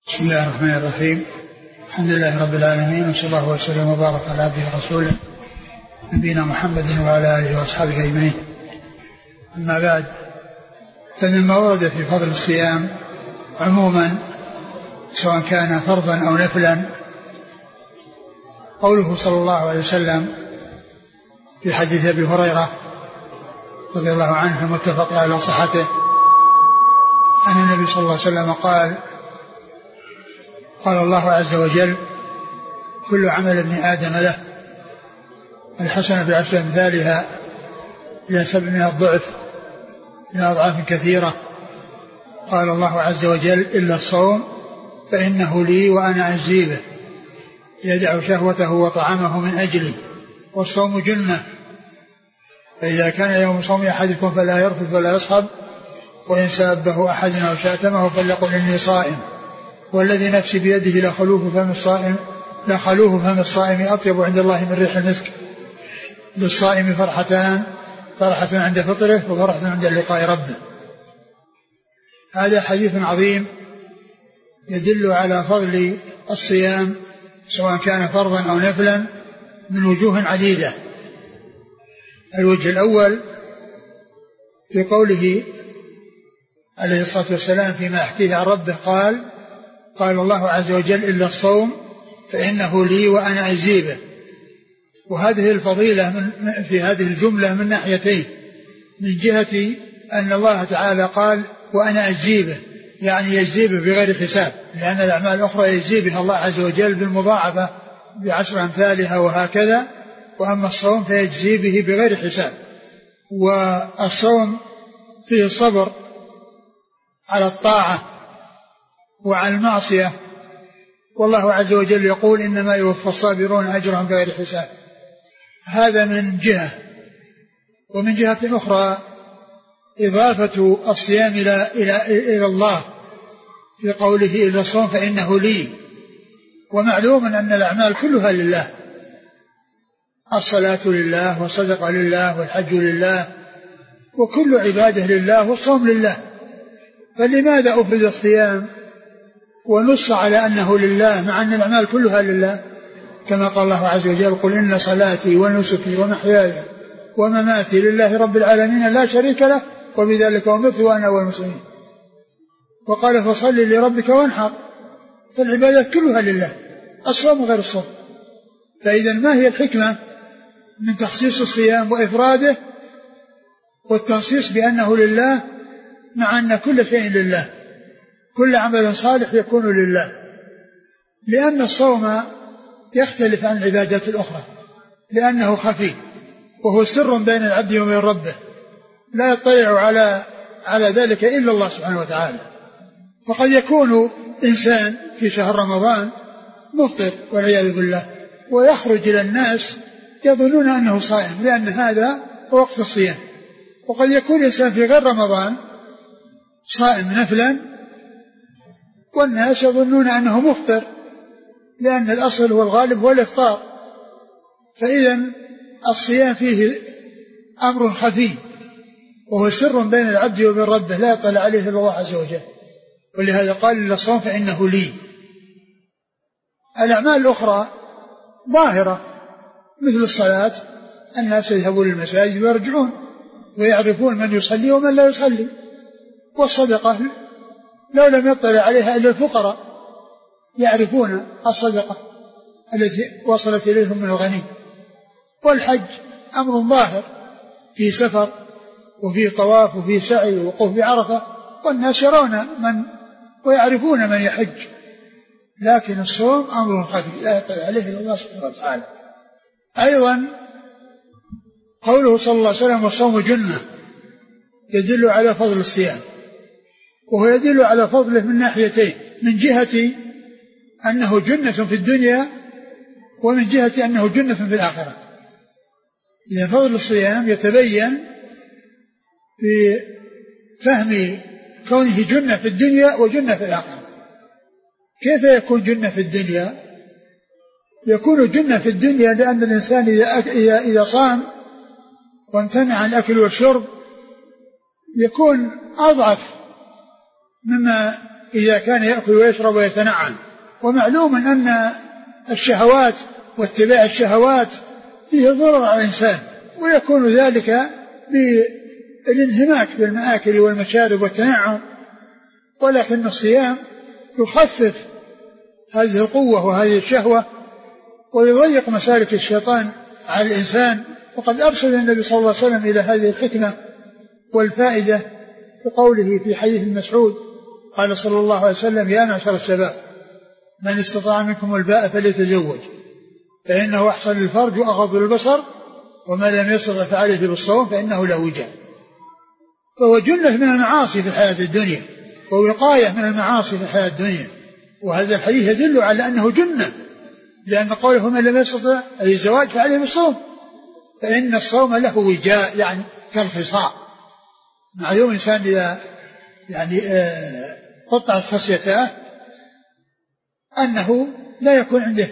بسم الله الرحمن الرحيم. الحمد لله رب العالمين، وصلى الله وسلم وبارك على عبده ورسوله نبينا محمد وعلى آله وأصحابه أجمعين. أما بعد، فمما ورد في فضل الصيام عموما سواء كان فرضا أو نفلا قوله صلى الله عليه وسلم في حديث أبي هريرة رضي الله عنه المتفق على صحته أن النبي صلى الله عليه وسلم قال الله عز وجل: كل عمل ابن آدم له، الحسنة بعشر أمثالها إلى 700 ضعف إلى أضعاف كثيرة. قال الله عز وجل: إلا الصوم فإنه لي وأنا أجزي به، يدع شهوته وطعامه من أجلي، والصوم جنة، فإذا كان يوم صوم أحدكم فلا يرفث ولا يصخب، وإن سابه أحد أو شاتمه فليقل إني صائم، والذي نفسي بيده لخلوف فم الصائم أطيب عند الله من ريح المسك. للصائم فرحتان: فرحة عند فطره وفرحة عند لقاء ربه. هذا حديث عظيم يدل على فضل الصيام سواء كان فرضا أو نفلا من وجوه عديدة. الوجه الأول في قوله عليه الصلاة والسلام فيما يحكيه عن ربه قال الله عز وجل: إلا الصوم فإنه لي وأنا أجزي به. وهذه الفضيلة في هذه الجملة من ناحيتين: من جهة أن الله تعالى قال وأنا أجزي به، يعني يجزي به بغير حساب، لأن الأعمال الأخرى يجزي بها الله عز وجل بالمضاعفة ب10 أمثالها وهكذا، وأما الصوم فيجزي به بغير حساب. والصوم فيه الصبر على الطاعة وعلى المعصية، والله عز وجل يقول: إنما يوفى الصابرون أجرهم بغير حساب. هذا من جهة. ومن جهة أخرى إضافة الصيام إلى الله في قوله: إلا الصوم فإنه لي. ومعلوم أن الأعمال كلها لله، الصلاة لله والصدقة لله والحج لله وكل عباده لله والصوم لله، فلماذا أفرد الصيام ونص على أنه لله مع أن الأعمال كلها لله؟ كما قال الله عز وجل: قل إن صلاتي ونسكي ومحياي ومماتي لله رب العالمين لا شريك له وبذلك أمرت وأنا أول المسلمين. وقال: فصل لربك وانحر. فالعبادات كلها لله، الصوم غير الصوم. فإذا ما هي الحكمة من تخصيص الصيام وإفراده والتنصيص بأنه لله مع أن كل شيء لله، كل عمل صالح يكون لله؟ لأن الصوم يختلف عن العبادات الأخرى، لأنه خفي وهو سر بين العبد وبين ربه، لا يطلع على ذلك إلا الله سبحانه وتعالى. فقد يكون إنسان في شهر رمضان مفطر والعياذ بالله، ويخرج إلى الناس يظنون أنه صائم لأن هذا هو وقت الصيام. وقد يكون إنسان في غير رمضان صائم نفلا والناس يظنون أنه مفطر، لأن الأصل والغالب هو الإفطار. فإذا الصيام فيه أمر خفي وهو سر بين العبد وبين ربه لا يطلع عليه إلا الله عز وجل، ولهذا قال: إلا الصوم فإنه لي. الأعمال الأخرى ظاهرة مثل الصلاة، الناس يذهبون للمساجد ويرجعون ويعرفون من يصلي ومن لا يصلي. والصدقة لو لم يطلع عليها إلا الفقراء يعرفون الصدقة التي وصلت إليهم من الغني. والحج أمر ظاهر، في سفر وفي طواف وفي سعي ووقوف بعرفة، والناس يرون من ويعرفون من يحج. لكن الصوم أمر خفي لا يطلع عليه إلا الله سبحانه وتعالى. أيضا قوله صلى الله عليه وسلم: والصوم جنة، يدل على فضل الصيام، وهو يدل على فضله من ناحيتين: من جهة أنه جنة في الدنيا، ومن جهة أنه جنة في الآخرة. لأن فضل الصيام يتبين في فهم كونه جنة في الدنيا وجنة في الآخرة. كيف يكون جنة في الدنيا؟ يكون جنة في الدنيا لأن الإنسان إذا صام وامتنع عن الأكل والشرب يكون أضعف مما إذا كان يأكل ويشرب ويتنعم. ومعلوم أن الشهوات واتباع الشهوات فيه ضرر على الإنسان، ويكون ذلك بالانهماك بالمآكل والمشارب والتنعم، ولكن الصيام يخفف هذه القوة وهذه الشهوة ويضيق مسالك الشيطان على الإنسان. وقد أرشد النبي صلى الله عليه وسلم إلى هذه الحكمة والفائدة بقوله في حديث مسعود قال صلى الله عليه وسلم: يا معشر الشباب من استطاع منكم الباء فليتزوج فإنه أحسن للفرج وأغض للبصر وما لم يستطع فعليه بالصوم فإنه له وجاء. فهو جنة من المعاصي في الحياة الدنيا ووقاية من المعاصي في الحياة الدنيا. وهذا الحديث يدل على أنه جنة، لأن قوله من لم يستطع أي الزواج فعليه بالصوم، فإن الصوم له وجاء يعني كالخصاء. معلوم إنسان إذا قطعت خصيته أنه لا يكون عنده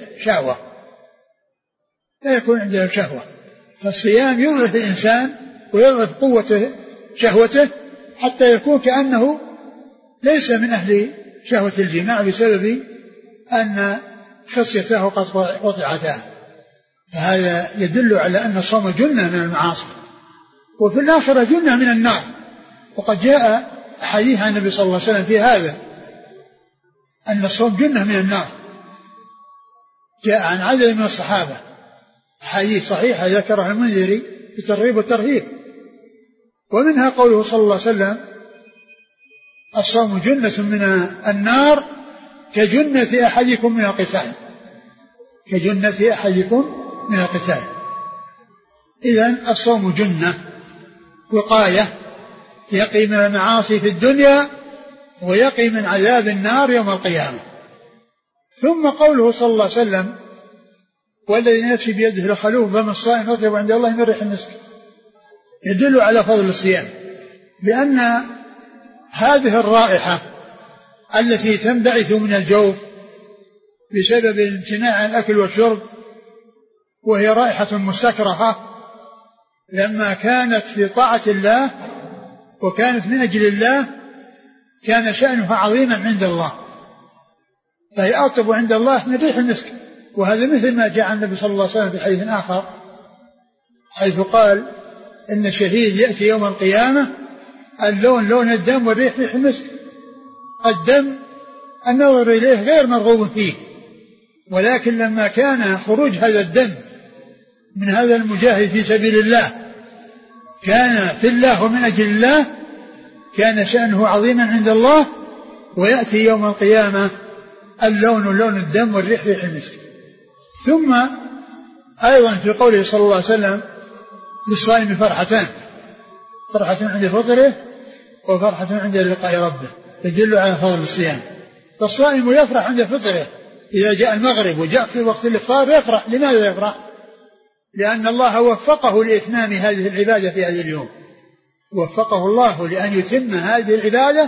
شهوة، فالصيام يضعف الإنسان ويضعف قوة شهوته حتى يكون كأنه ليس من أهل شهوة الجماع بسبب أن خصيته قد قطعتا. فهذا يدل على أن الصوم جنة من المعاصي، وفي الآخرة جنة من النار. وقد جاء حديث عن النبي صلى الله عليه وسلم في هذا أن الصوم جنة من النار. جاء عن عدد من الصحابة حديث صحيحة ذكرها المنذري في الترغيب والترهيب، ومنها قوله صلى الله عليه وسلم: الصوم جنة من النار كجنة أحدكم من القتال. إذن الصوم جنة وقاية يقي من المعاصي في الدنيا ويقي من عذاب النار يوم القيامة. ثم قوله صلى الله عليه وسلم: والذي نفسي بيده لخلوف فم الصائم يطيب عند الله من ريح المسك، يدل على فضل الصيام، لأن هذه الرائحة التي تنبعث من الجوف بسبب الامتناع عن الأكل والشرب، وهي رائحة مستكرهة، لما كانت في طاعة الله وكانت من أجل الله كان شأنها عظيما عند الله، فهي أطيب عند الله من ريح المسك. وهذا مثل ما جاء عن النبي صلى الله عليه وسلم في حديث آخر حيث قال إن الشهيد يأتي يوم القيامة اللون لون الدم والريح ريح المسك. الدم النظر إليه غير مرغوب فيه، ولكن لما كان خروج هذا الدم من هذا المجاهد في سبيل الله كان في الله ومن أجل الله كان شأنه عظيما عند الله، ويأتي يوم القيامة اللون لون الدم والريح ريح المسك. ثم أيضا في قوله صلى الله عليه وسلم: للصائم فرحتان، فرحة عند فطره وفرحة عند لقاء ربه، تدل على فضل الصيام. فالصائم يفرح عند فطره، إذا جاء المغرب وجاء في وقت الإفطار يفرح. لماذا يفرح؟ لأن الله وفقه لإتمام هذه العبادة في هذا اليوم، وفقه الله لأن يتم هذه العبادة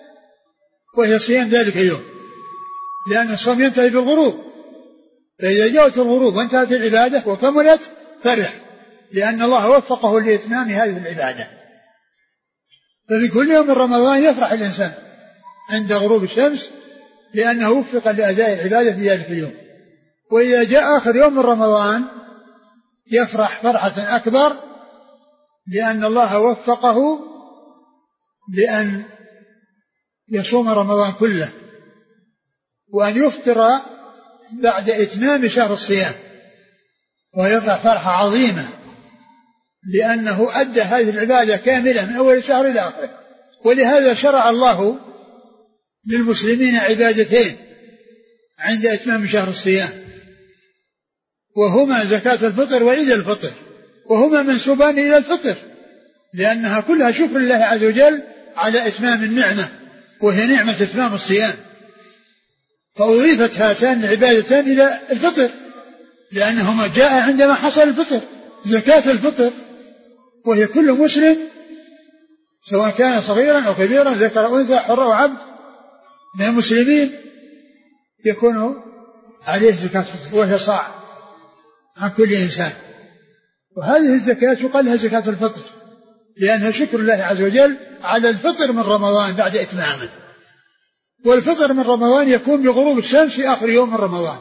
وهي صيام ذلك اليوم، لأن الصوم ينتهي بالغروب، فإذا جاءت الغروب وانتهت العبادة وكملت فرح، لأن الله وفقه لإتمام هذه العبادة. ففي كل يوم من رمضان يفرح الإنسان عند غروب الشمس لأنه وفق لأداء العبادة في ذلك اليوم. وإذا جاء آخر يوم من رمضان يفرح فرحة أكبر لأن الله وفقه لأن يصوم رمضان كله وأن يفطر بعد إتمام شهر الصيام، ويفرح فرحة عظيمة لأنه أدى هذه العبادة كاملة من أول الشهر إلى آخره. ولهذا شرع الله للمسلمين عبادتين عند إتمام شهر الصيام، وهما زكاة الفطر وعيد الفطر، وهما منسوبان إلى الفطر لأنها كلها شكر الله عز وجل على إتمام النعمة، وهي نعمة إتمام الصيام. فأضيفت هاتان العبادتان إلى الفطر لأنهما جاء عندما حصل الفطر. زكاة الفطر وهي كل مسلم سواء كان صغيرا أو كبيرا ذكر أو أنثى حر أو عبد من المسلمين يكون عليه زكاة الفطر، وهي صاع عن كل إنسان. وهذه الزكاة يقال لها زكاة الفطر لأنها شكر الله عز وجل على الفطر من رمضان بعد إتمامه. والفطر من رمضان يكون بغروب الشمس في آخر يوم من رمضان.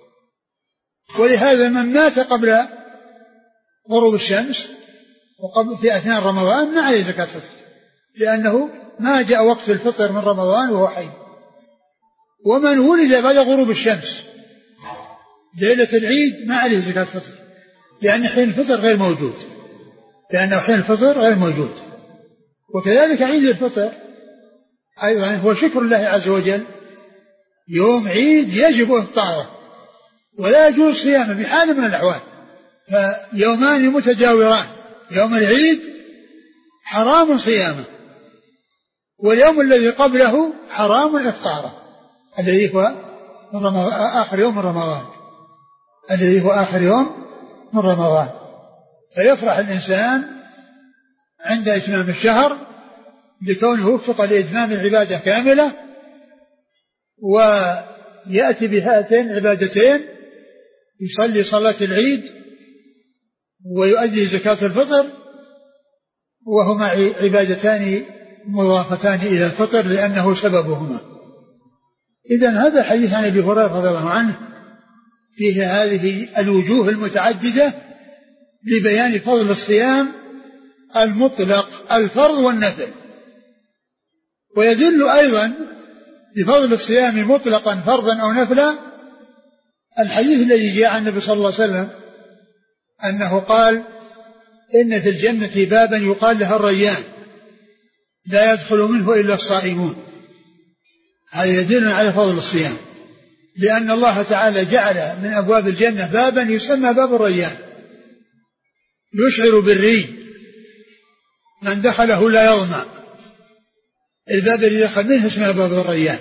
ولهذا من مات قبل غروب الشمس وقبل في أثناء رمضان ما عليه زكاة فطر، لأنه ما جاء وقت الفطر من رمضان وهو حي. ومن ولد بعد غروب الشمس ليلة العيد ما عليه زكاة فطر، لأن حين الفطر غير موجود، لأنه حين الفطر غير موجود. وكذلك عيد الفطر أيضا هو شكر الله عز وجل، يوم عيد يجب إفطاره ولا يجوز صيامه بحال من الأحوال، فيومان متجاوران، يوم العيد حرام صيامه واليوم الذي قبله حرام إفطاره الذي هو آخر يوم من رمضان، الذي هو آخر يوم من رمضان. فيفرح الإنسان عند إتمام الشهر لكونه وفق لإتمام العبادة كاملة، ويأتي بهاتين العبادتين، يصلي صلاة العيد ويؤدي زكاة الفطر، وهما عبادتان مضافتان إلى الفطر لأنه سببهما. إذن هذا حديث عن أبي هريرة رضي الله عنه فيه هذه الوجوه المتعددة لبيان فضل الصيام المطلق الفرض والنفل. ويدل أيضا بفضل الصيام مطلقا فرضا أو نفلا الحديث الذي جاء عن النبي صلى الله عليه وسلم أنه قال إن في الجنة بابا يقال له الريان لا يدخل منه إلا الصائمون. هذا يدل على فضل الصيام، لأن الله تعالى جعل من أبواب الجنة بابا يسمى باب الريان يشعر بالري، من دخله لا يظمأ. الباب الذي دخل منه اسمه باب الريان.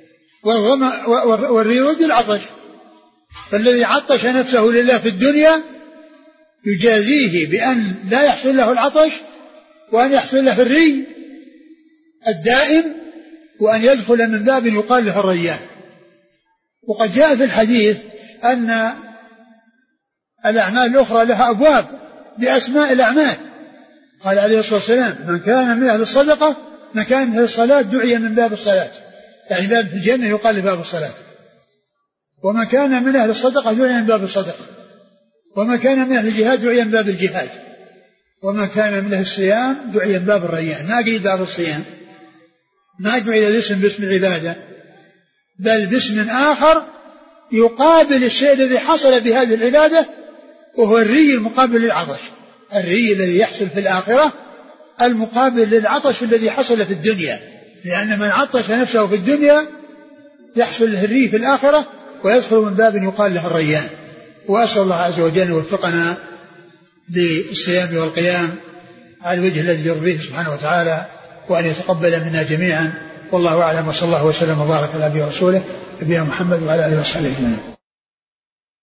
والري ضد العطش، فالذي عطش نفسه لله في الدنيا يجازيه بأن لا يحصل له العطش، وأن يحصل له الري الدائم، وأن يدخل من باب يقال له الريان. وقد جاء في الحديث أن الأعمال الأخرى لها أبواب بأسماء الأعمال. قال عليه الصلاة والسلام من كان من أهل الصدقة، من كان من أهل الصلاة دعي من باب الصلاة، يعني باب في الجنة يقال له باب الصلاة. ومن كان من أهل الصدقة دعي من باب الصدقة، ومن كان من أهل الجهاد دعي من باب الجهاد، ومن كان من أهل الصيام دعي من باب الريان. ما قيل باب الصيام، ما جعل الاسم باسم العبادة، بل باسم آخر يقابل الشيء الذي حصل بهذه العبادة، وهو الري المقابل للعطش. الري الذي يحصل في الآخرة المقابل للعطش الذي حصل في الدنيا، لأن من عطش نفسه في الدنيا يحصل له الري في الآخرة ويدخل من باب يقال له الريان. وأسأل الله عز وجل يوفقنا للصيام والقيام على الوجه الذي يرضيه سبحانه وتعالى، وأن يتقبل منا جميعا. والله أعلم، وصلى الله وسلم وبارك على نبينا ورسوله نبينا محمد وعلى آله وصحبه أجمعين.